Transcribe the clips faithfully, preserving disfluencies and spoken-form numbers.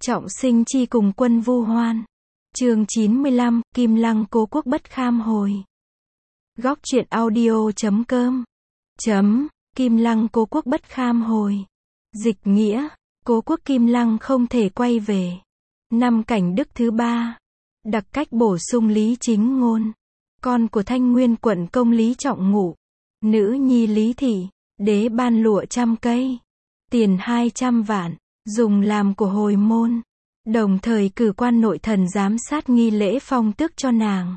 Trọng sinh chi cùng quân vu hoan. Chương chín mươi lăm, Kim Lăng cố quốc bất kham hồi. Góc truyện audio chấm com. Chấm, Kim Lăng cố quốc bất kham hồi. Dịch nghĩa, cố quốc Kim Lăng không thể quay về. Năm Cảnh Đức thứ ba. Đặc cách bổ sung Lý Chính Ngôn. Con của Thanh Nguyên quận công Lý Trọng Ngụ. Nữ nhi Lý Thị. Đế ban lụa trăm cây. Tiền hai trăm vạn. Dùng làm của hồi môn. Đồng thời cử quan nội thần giám sát nghi lễ phong tước cho nàng.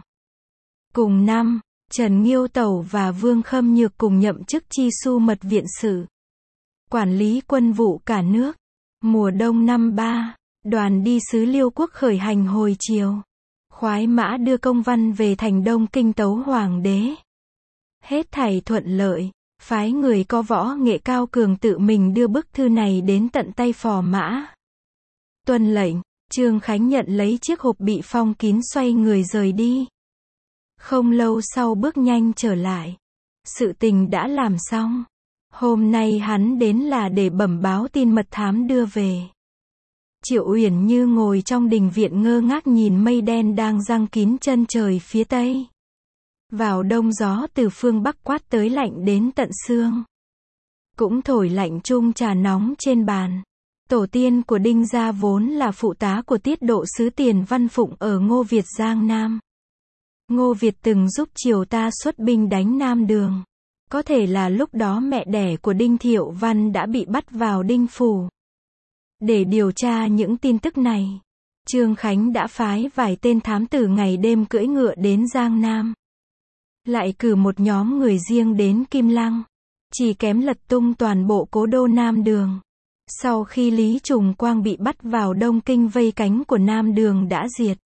Cùng năm, Trần Nghiêu Tẩu và Vương Khâm Nhược cùng nhậm chức Chi Su Mật Viện Sử. Quản lý quân vụ cả nước. Mùa đông năm ba, đoàn đi sứ Liêu Quốc khởi hành hồi chiều. Khoái mã đưa công văn về thành Đông Kinh tấu hoàng đế. Hết thảy thuận lợi, phái người có võ nghệ cao cường tự mình đưa bức thư này đến tận tay phò mã. Tuân lệnh, Trương Khánh nhận lấy chiếc hộp bị phong kín xoay người rời đi. Không lâu sau bước nhanh trở lại. Sự tình đã làm xong. Hôm nay hắn đến là để bẩm báo tin mật thám đưa về. Triệu Uyển Như ngồi trong đình viện ngơ ngác nhìn mây đen đang giăng kín chân trời phía tây. Vào đông gió từ phương bắc quát tới lạnh đến tận xương. Cũng thổi lạnh chung trà nóng trên bàn. Tổ tiên của Đinh gia vốn là phụ tá của tiết độ sứ Tiền Văn Phụng ở Ngô Việt Giang Nam. Ngô Việt từng giúp triều ta xuất binh đánh Nam Đường. Có thể là lúc đó mẹ đẻ của Đinh Thiệu Văn đã bị bắt vào Đinh Phủ. Để điều tra những tin tức này, Trương Khánh đã phái vài tên thám tử ngày đêm cưỡi ngựa đến Giang Nam. Lại cử một nhóm người riêng đến Kim Lăng. Chỉ kém lật tung toàn bộ cố đô Nam Đường. Sau khi Lý Trùng Quang bị bắt vào Đông Kinh vây cánh của Nam Đường đã diệt.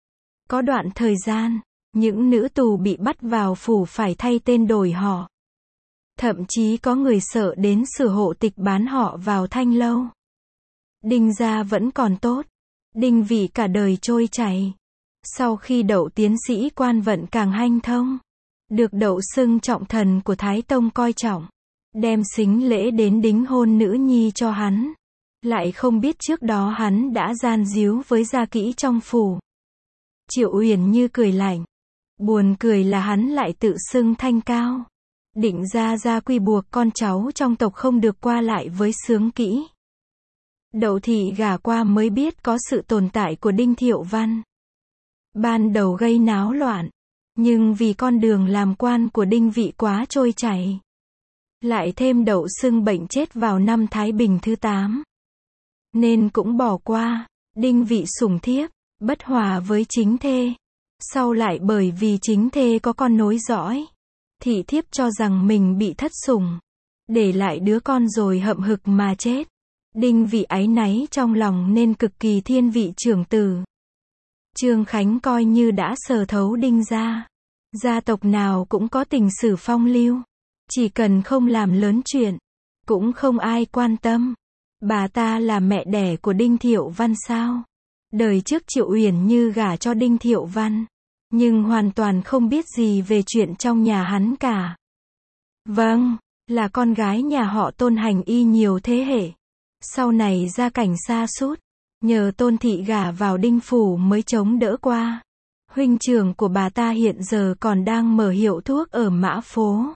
Có đoạn thời gian, những nữ tù bị bắt vào phủ phải thay tên đổi họ. Thậm chí có người sợ đến sửa hộ tịch bán họ vào Thanh Lâu. Đinh gia vẫn còn tốt. Đinh Vị cả đời trôi chảy. Sau khi đậu tiến sĩ quan vận càng hanh thông. Được đậu xưng trọng thần của Thái Tông coi trọng. Đem xính lễ đến đính hôn nữ nhi cho hắn. Lại không biết trước đó hắn đã gian díu với gia kỹ trong phủ. Triệu Uyển Như cười lạnh. Buồn cười là hắn lại tự xưng thanh cao. Định ra gia quy buộc con cháu trong tộc không được qua lại với xướng kỹ. Đậu thị gả qua mới biết có sự tồn tại của Đinh Thiệu Văn. Ban đầu gây náo loạn. Nhưng vì con đường làm quan của Đinh Vị quá trôi chảy. Lại thêm đậu xưng bệnh chết vào năm Thái Bình thứ tám. Nên cũng bỏ qua. Đinh Vị sủng thiếp, bất hòa với chính thê. Sau lại bởi vì chính thê có con nối dõi. Thị thiếp cho rằng mình bị thất sủng. Để lại đứa con rồi hậm hực mà chết. Đinh Vị áy náy trong lòng nên cực kỳ thiên vị trưởng tử. Trương Khánh coi như đã sờ thấu Đinh gia. Gia tộc nào cũng có tình sử phong lưu. Chỉ cần không làm lớn chuyện. Cũng không ai quan tâm. Bà ta là mẹ đẻ của Đinh Thiệu Văn sao? Đời trước Triệu Uyển Như gả cho Đinh Thiệu Văn. Nhưng hoàn toàn không biết gì về chuyện trong nhà hắn cả. Vâng, là con gái nhà họ Tôn hành y nhiều thế hệ. Sau này gia cảnh sa sút. Nhờ Tôn thị gả vào Đinh Phủ mới chống đỡ qua. Huynh trưởng của bà ta hiện giờ còn đang mở hiệu thuốc ở Mã Phố.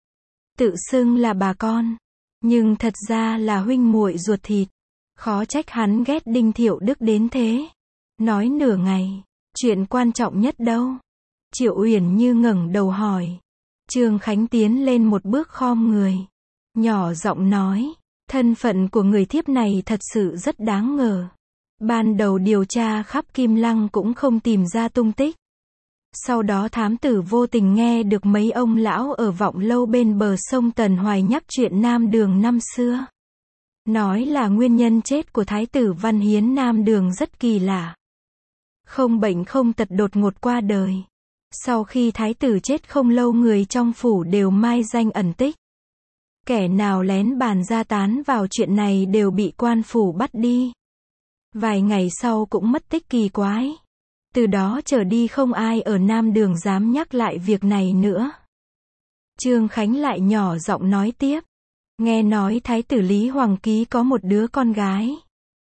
Tự xưng là bà con. Nhưng thật ra là huynh muội ruột thịt. Khó trách hắn ghét Đinh Thiệu Đức đến thế. Nói nửa ngày. Chuyện quan trọng nhất đâu? Triệu Uyển Như ngẩng đầu hỏi. Trương Khánh tiến lên một bước khom người. Nhỏ giọng nói. Thân phận của người thiếp này thật sự rất đáng ngờ. Ban đầu điều tra khắp Kim Lăng cũng không tìm ra tung tích. Sau đó thám tử vô tình nghe được mấy ông lão ở Vọng Lâu bên bờ sông Tần Hoài nhắc chuyện Nam Đường năm xưa. Nói là nguyên nhân chết của Thái tử Văn Hiến Nam Đường rất kỳ lạ. Không bệnh không tật đột ngột qua đời. Sau khi Thái tử chết không lâu người trong phủ đều mai danh ẩn tích. Kẻ nào lén bàn ra tán vào chuyện này đều bị quan phủ bắt đi. Vài ngày sau cũng mất tích kỳ quái. Từ đó trở đi không ai ở Nam Đường dám nhắc lại việc này nữa. Trương Khánh lại nhỏ giọng nói tiếp. Nghe nói Thái tử Lý Hoàng Ký có một đứa con gái.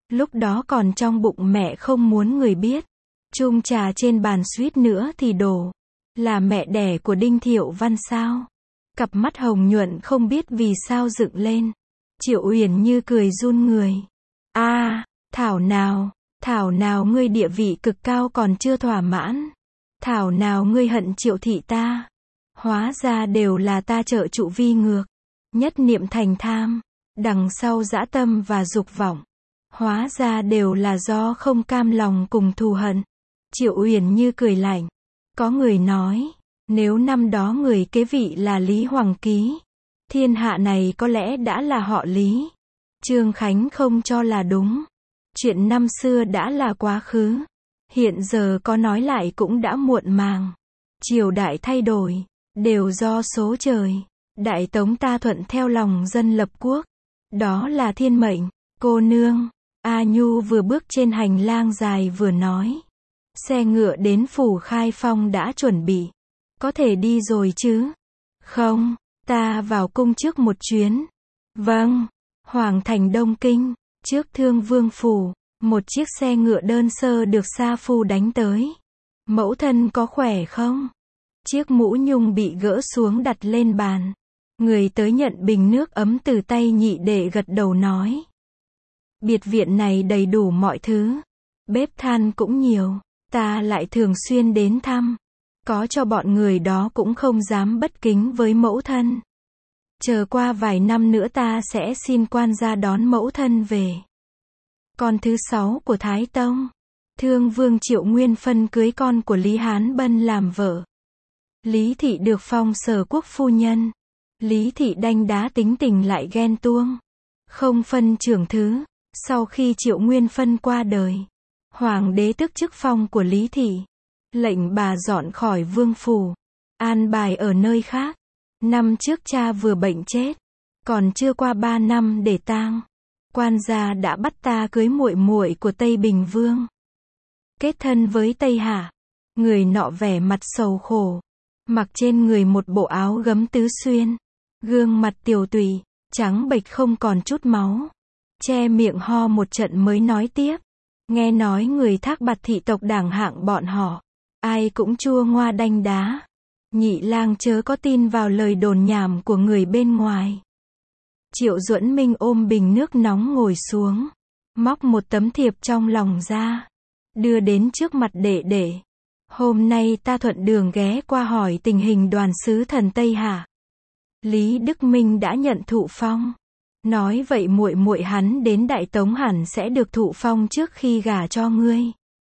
Lúc đó còn trong bụng mẹ không muốn người biết. Chung trà trên bàn suýt nữa thì đổ. Là mẹ đẻ của Đinh Thiệu Văn sao? Cặp mắt hồng nhuận không biết vì sao dựng lên. Triệu Uyển Như cười run người. A, à, thảo nào, thảo nào ngươi địa vị cực cao còn chưa thỏa mãn. Thảo nào ngươi hận Triệu thị ta. Hóa ra đều là ta trợ trụ vi ngược. Nhất niệm thành tham. Đằng sau dã tâm và dục vọng. Hóa ra đều là do không cam lòng cùng thù hận. Triệu Uyển Như cười lạnh. Có người nói, nếu năm đó người kế vị là Lý Hoàng Ký, thiên hạ này có lẽ đã là họ Lý. Trương Khánh không cho là đúng. Chuyện năm xưa đã là quá khứ. Hiện giờ có nói lại cũng đã muộn màng. Triều đại thay đổi, đều do số trời. Đại Tống ta thuận theo lòng dân lập quốc. Đó là thiên mệnh. Cô nương, A Nhu vừa bước trên hành lang dài vừa nói. Xe ngựa đến phủ Khai Phong đã chuẩn bị. Có thể đi rồi chứ? Không, ta vào cung trước một chuyến. Vâng, Hoàng thành Đông Kinh, trước Thương Vương phủ, một chiếc xe ngựa đơn sơ được sa phu đánh tới. Mẫu thân có khỏe không? Chiếc mũ nhung bị gỡ xuống đặt lên bàn. Người tới nhận bình nước ấm từ tay nhị đệ gật đầu nói. Biệt viện này đầy đủ mọi thứ. Bếp than cũng nhiều. Ta lại thường xuyên đến thăm. Có cho bọn người đó cũng không dám bất kính với mẫu thân. Chờ qua vài năm nữa ta sẽ xin quan gia đón mẫu thân về. Con thứ sáu của Thái Tông. Thương Vương Triệu Nguyên phân cưới con của Lý Hán Bân làm vợ. Lý thị được phong sở quốc phu nhân. Lý thị đanh đá tính tình lại ghen tuông. Không phân trưởng thứ. Sau khi Triệu Nguyên phân qua đời, Hoàng đế tước chức phong của Lý thị. Lệnh bà dọn khỏi vương phủ. An bài ở nơi khác. Năm trước cha vừa bệnh chết. Còn chưa qua ba năm để tang. Quan gia đã bắt ta cưới muội muội của Tây Bình Vương. Kết thân với Tây Hạ. Người nọ vẻ mặt sầu khổ. Mặc trên người một bộ áo gấm tứ xuyên. Gương mặt tiều tụy, trắng bệch không còn chút máu. Che miệng ho một trận mới nói tiếp. Nghe nói người Thác Bạt thị tộc đảng hạng bọn họ. Ai cũng chua ngoa đanh đá. Nhị lang chớ có tin vào lời đồn nhảm của người bên ngoài. Triệu Duẫn Minh ôm bình nước nóng ngồi xuống. Móc một tấm thiệp trong lòng ra. Đưa đến trước mặt đệ đệ. Hôm nay ta thuận đường ghé qua hỏi tình hình đoàn sứ thần Tây Hạ. Lý Đức Minh đã nhận thụ phong. Nói vậy muội muội hắn đến Đại Tống hẳn sẽ được thụ phong trước khi gả cho ngươi.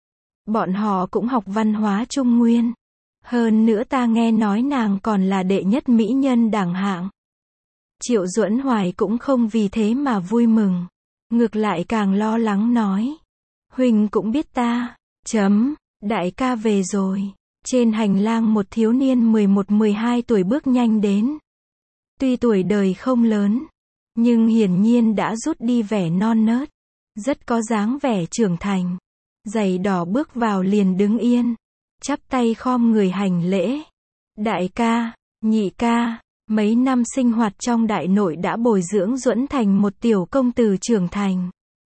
Bọn họ cũng học văn hóa Trung Nguyên. Hơn nữa ta nghe nói nàng còn là đệ nhất mỹ nhân đẳng hạng. Triệu Duẫn Hoài cũng không vì thế mà vui mừng. Ngược lại càng lo lắng nói. Huynh cũng biết ta. Chấm, đại ca về rồi. Trên hành lang một thiếu niên mười một mười hai tuổi bước nhanh đến. Tuy tuổi đời không lớn, nhưng hiển nhiên đã rút đi vẻ non nớt. Rất có dáng vẻ trưởng thành. Giày đỏ bước vào liền đứng yên. Chắp tay khom người hành lễ. Đại ca, nhị ca, mấy năm sinh hoạt trong đại nội đã bồi dưỡng Duẫn thành một tiểu công tử trưởng thành.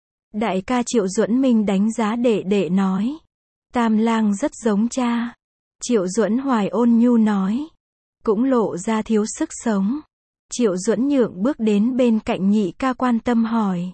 Đại ca Triệu Duẫn Minh đánh giá đệ đệ nói. Tam lang rất giống cha. Triệu Duẫn Hoài ôn nhu nói. Cũng lộ ra thiếu sức sống. Triệu Duẫn Nhượng bước đến bên cạnh nhị ca quan tâm hỏi.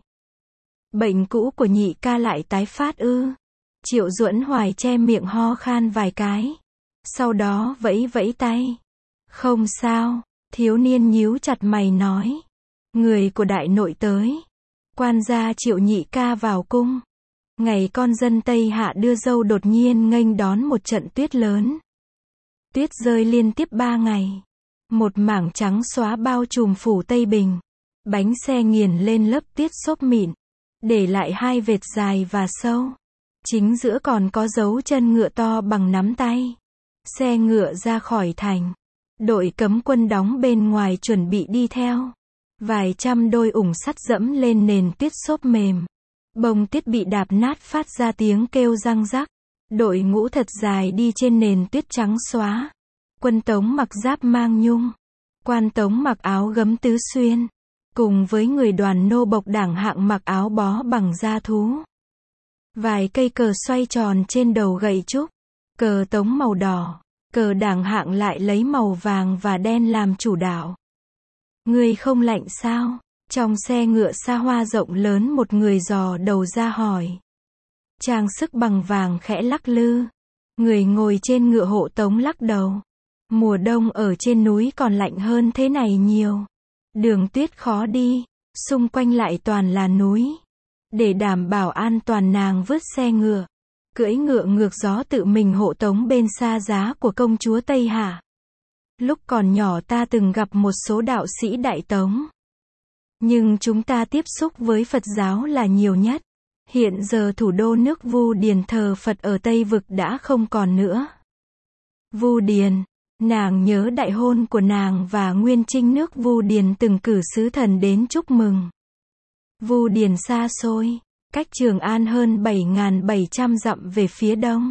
Bệnh cũ của nhị ca lại tái phát ư? Triệu Duẫn Hoài che miệng ho khan vài cái. Sau đó vẫy vẫy tay. Không sao, thiếu niên nhíu chặt mày nói. Người của đại nội tới. Quan gia Triệu nhị ca vào cung. Ngày con dân Tây Hạ đưa dâu đột nhiên nghênh đón một trận tuyết lớn. Tuyết rơi liên tiếp ba ngày. Một mảng trắng xóa bao trùm phủ Tây Bình. Bánh xe nghiền lên lớp tiết xốp mịn. Để lại hai vệt dài và sâu. Chính giữa còn có dấu chân ngựa to bằng nắm tay. Xe ngựa ra khỏi thành. Đội cấm quân đóng bên ngoài chuẩn bị đi theo. Vài trăm đôi ủng sắt dẫm lên nền tuyết xốp mềm. Bông tuyết bị đạp nát phát ra tiếng kêu răng rắc. Đội ngũ thật dài đi trên nền tuyết trắng xóa. Quân Tống mặc giáp mang nhung. Quan Tống mặc áo gấm tứ xuyên. cùng với người đoàn nô bộc đảng hạng mặc áo bó bằng da thú. Vài cây cờ xoay tròn trên đầu gậy trúc, cờ Tống màu đỏ, cờ đảng hạng lại lấy màu vàng và đen làm chủ đạo. Ngươi không lạnh sao? Trong xe ngựa xa hoa rộng lớn một người dò đầu ra hỏi. Trang sức bằng vàng khẽ lắc lư. Người ngồi trên ngựa hộ tống lắc đầu. Mùa đông ở trên núi còn lạnh hơn thế này nhiều. Đường tuyết khó đi, xung quanh lại toàn là núi. Để đảm bảo an toàn nàng vứt xe ngựa, cưỡi ngựa ngược gió tự mình hộ tống bên xa giá của công chúa Tây Hạ. Lúc còn nhỏ ta từng gặp một số đạo sĩ Đại Tống. Nhưng chúng ta tiếp xúc với Phật giáo là nhiều nhất. Hiện giờ thủ đô nước Vu Điền thờ Phật ở Tây Vực đã không còn nữa. Vu Điền, nàng nhớ đại hôn của nàng và Nguyên Trinh nước Vu Điền từng cử sứ thần đến chúc mừng. Vu Điền xa xôi, cách Trường An hơn bảy nghìn bảy trăm dặm về phía đông.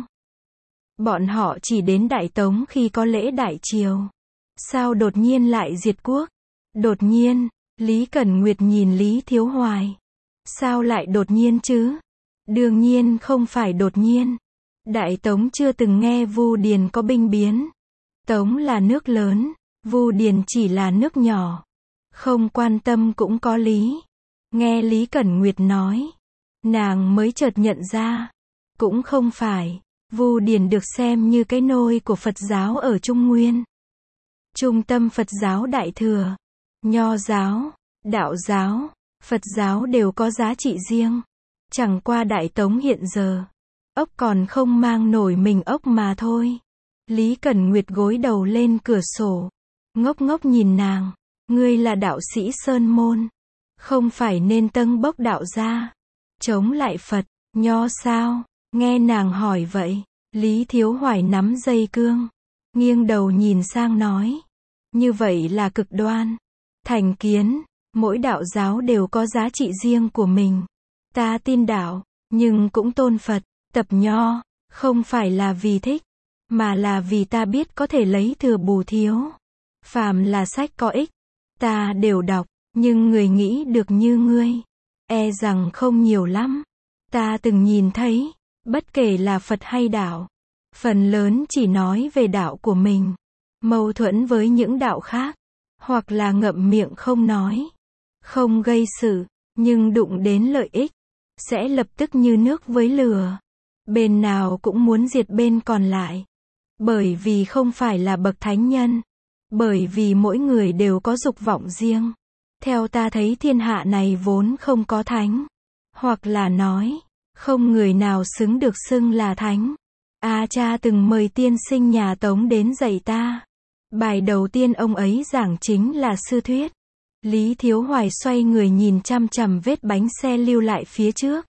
Bọn họ chỉ đến Đại Tống khi có lễ Đại Triều. Sao đột nhiên lại diệt quốc? Đột nhiên, Lý Cẩn Nguyệt nhìn Lý Thiếu Hoài. Sao lại đột nhiên chứ? Đương nhiên không phải đột nhiên. Đại Tống chưa từng nghe Vu Điền có binh biến. Tống là nước lớn, Vu Điền chỉ là nước nhỏ. Không quan tâm cũng có lý. Nghe Lý Cẩn Nguyệt nói, nàng mới chợt nhận ra. Cũng không phải, Vu Điền được xem như cái nôi của Phật giáo ở Trung Nguyên. Trung tâm Phật giáo Đại Thừa, Nho giáo, Đạo giáo, Phật giáo đều có giá trị riêng. Chẳng qua Đại Tống hiện giờ, ốc còn không mang nổi mình ốc mà thôi. Lý Cẩn Nguyệt gối đầu lên cửa sổ, ngốc ngốc nhìn nàng. Ngươi là đạo sĩ Sơn Môn, không phải nên tâng bốc đạo gia, chống lại Phật, Nho sao? Nghe nàng hỏi vậy, Lý Thiếu Hoài nắm dây cương, nghiêng đầu nhìn sang nói. Như vậy là cực đoan. Thành kiến, mỗi đạo giáo đều có giá trị riêng của mình. Ta tin đạo, nhưng cũng tôn Phật, tập Nho, không phải là vì thích, mà là vì ta biết có thể lấy thừa bù thiếu. Phàm là sách có ích, ta đều đọc, nhưng người nghĩ được như ngươi, e rằng không nhiều lắm. Ta từng nhìn thấy, bất kể là Phật hay đạo, phần lớn chỉ nói về đạo của mình, mâu thuẫn với những đạo khác, hoặc là ngậm miệng không nói, không gây sự, nhưng đụng đến lợi ích, sẽ lập tức như nước với lửa. Bên nào cũng muốn diệt bên còn lại. Bởi vì không phải là bậc thánh nhân. Bởi vì mỗi người đều có dục vọng riêng. Theo ta thấy thiên hạ này vốn không có thánh. Hoặc là nói, không người nào xứng được xưng là thánh. A cha từng mời tiên sinh nhà Tống đến dạy ta. Bài đầu tiên ông ấy giảng chính là sư thuyết. Lý Thiếu Hoài xoay người nhìn chăm chằm vết bánh xe lưu lại phía trước.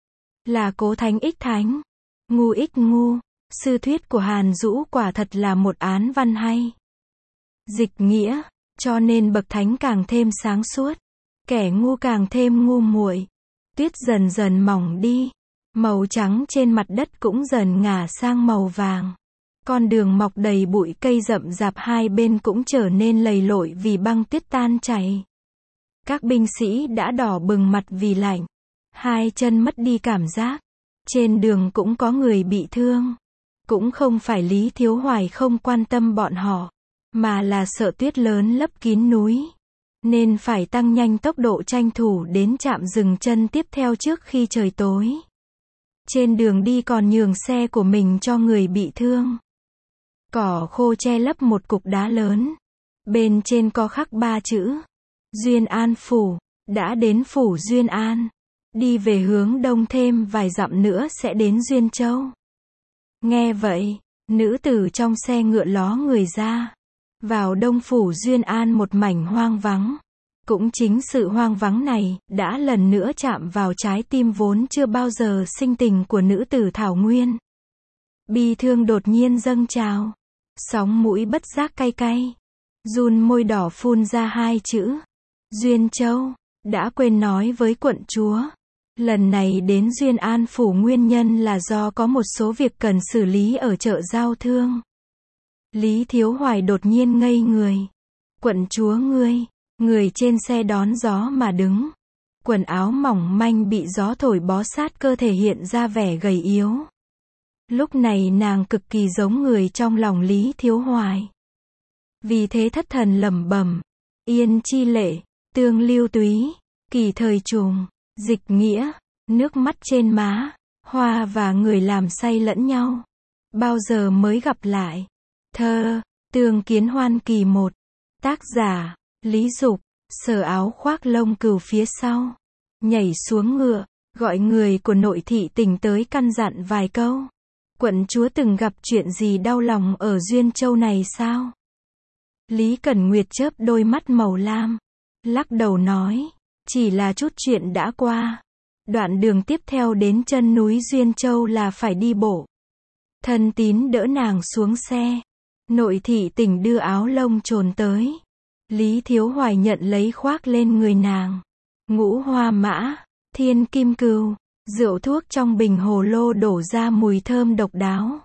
Là cố thánh ích thánh. Ngu ích ngu. Sư thuyết của Hàn Dũ quả thật là một án văn hay. Dịch nghĩa, cho nên bậc thánh càng thêm sáng suốt. Kẻ ngu càng thêm ngu muội. Tuyết dần dần mỏng đi. Màu trắng trên mặt đất cũng dần ngả sang màu vàng. Con đường mọc đầy bụi cây rậm rạp hai bên cũng trở nên lầy lội vì băng tuyết tan chảy. Các binh sĩ đã đỏ bừng mặt vì lạnh. Hai chân mất đi cảm giác. Trên đường cũng có người bị thương. Cũng không phải Lý Thiếu Hoài không quan tâm bọn họ, mà là sợ tuyết lớn lấp kín núi. Nên phải tăng nhanh tốc độ tranh thủ đến trạm dừng chân tiếp theo trước khi trời tối. Trên đường đi còn nhường xe của mình cho người bị thương. Cỏ khô che lấp một cục đá lớn. Bên trên có khắc ba chữ. Duyên An Phủ. Đã đến Phủ Duyên An. Đi về hướng đông thêm vài dặm nữa sẽ đến Duyên Châu. Nghe vậy, nữ tử trong xe ngựa ló người ra. Vào đông Phủ Duyên An một mảnh hoang vắng. Cũng chính sự hoang vắng này, đã lần nữa chạm vào trái tim vốn chưa bao giờ sinh tình của nữ tử Thảo Nguyên. Bi thương đột nhiên dâng trào. Sóng mũi bất giác cay cay. Run môi đỏ phun ra hai chữ. Duyên Châu. Đã quên nói với quận chúa. Lần này đến Duyên An Phủ nguyên nhân là do có một số việc cần xử lý ở chợ giao thương. Lý Thiếu Hoài đột nhiên ngây người. Quận chúa ngươi, Người trên xe đón gió mà đứng. Quần áo mỏng manh bị gió thổi bó sát cơ thể hiện ra vẻ gầy yếu. Lúc này nàng cực kỳ giống người trong lòng Lý Thiếu Hoài. Vì thế thất thần lẩm bẩm, Yên Chi Lệ, Tương Lưu Túy, Kỳ Thời Trùng, Dịch Nghĩa, nước mắt trên má, hoa và người làm say lẫn nhau. Bao giờ mới gặp lại? Thơ, Tương Kiến Hoan kỳ một. Tác giả, Lý Dục, sờ áo khoác lông cừu phía sau. Nhảy xuống ngựa, gọi người của nội thị tỉnh tới căn dặn vài câu. Quận chúa từng gặp chuyện gì đau lòng ở Duyên Châu này sao? Lý Cẩn Nguyệt chớp đôi mắt màu lam, lắc đầu nói, chỉ là chút chuyện đã qua. Đoạn đường tiếp theo đến chân núi Duyên Châu là phải đi bộ. Thân tín đỡ nàng xuống xe. Nội thị tỉnh đưa áo lông trồn tới. Lý Thiếu Hoài nhận lấy khoác lên người nàng. Ngũ hoa mã, thiên kim cừu, rượu thuốc trong bình hồ lô đổ ra mùi thơm độc đáo.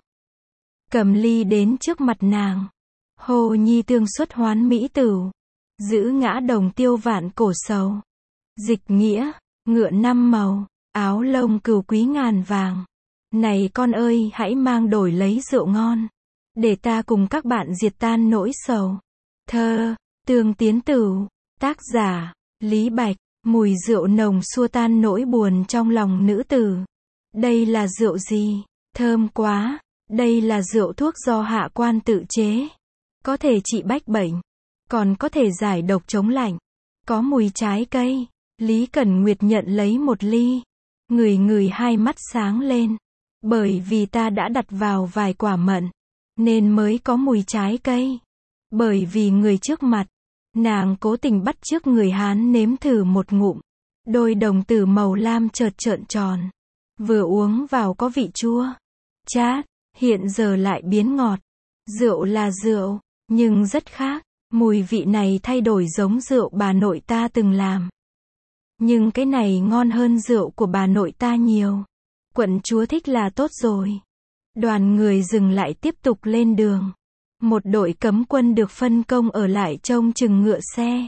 Cầm ly đến trước mặt nàng. Hồ nhi tương xuất hoán mỹ tửu. Giữ ngã đồng tiêu vạn cổ sầu. Dịch nghĩa, ngựa năm màu, áo lông cừu quý ngàn vàng. Này con ơi, hãy mang đổi lấy rượu ngon. Để ta cùng các bạn diệt tan nỗi sầu. Thơ, Tương Tiến Tửu. Tác giả, Lý Bạch. Mùi rượu nồng xua tan nỗi buồn trong lòng nữ tử. Đây là rượu gì? Thơm quá. Đây là rượu thuốc do hạ quan tự chế. Có thể trị bách bệnh. Còn có thể giải độc chống lạnh. Có mùi trái cây. Lý Cẩn Nguyệt nhận lấy một ly. Ngửi ngửi hai mắt sáng lên. Bởi vì ta đã đặt vào vài quả mận. Nên mới có mùi trái cây. Bởi vì người trước mặt. Nàng cố tình bắt chước người Hán nếm thử một ngụm. Đôi đồng tử màu lam chợt trợn tròn. Vừa uống vào có vị chua. Chát, hiện giờ lại biến ngọt. Rượu là rượu, nhưng rất khác. Mùi vị này thay đổi giống rượu bà nội ta từng làm. Nhưng cái này ngon hơn rượu của bà nội ta nhiều. Quận chúa thích là tốt rồi. Đoàn người dừng lại tiếp tục lên đường. Một đội cấm quân được phân công ở lại trông chừng ngựa xe.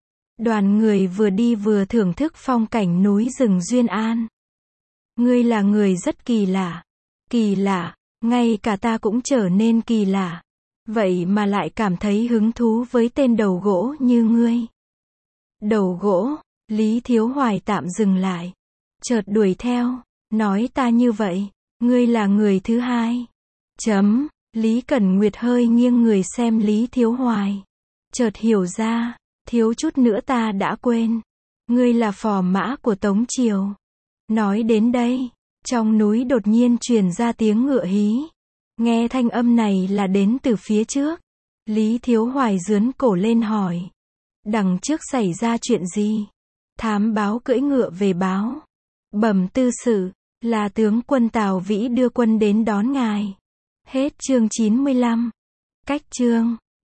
Đoàn người vừa đi vừa thưởng thức phong cảnh núi rừng Duyên An. Ngươi là người rất kỳ lạ. Kỳ lạ, ngay cả ta cũng trở nên kỳ lạ. Vậy mà lại cảm thấy hứng thú với tên đầu gỗ như ngươi. Đầu gỗ, Lý Thiếu Hoài tạm dừng lại. Chợt đuổi theo, nói ta như vậy, ngươi là người thứ hai. Chấm. Lý Cẩn Nguyệt hơi nghiêng người xem Lý Thiếu Hoài. Chợt hiểu ra, thiếu chút nữa ta đã quên. Ngươi là phò mã của Tống Triều. Nói đến đây, trong núi đột nhiên truyền ra tiếng ngựa hí. Nghe thanh âm này là đến từ phía trước. Lý Thiếu Hoài giướn cổ lên hỏi. Đằng trước xảy ra chuyện gì? Thám báo cưỡi ngựa về báo. Bẩm tư sự, là tướng quân Tào Vĩ đưa quân đến đón ngài. Hết chương chín mươi lăm. Cách chương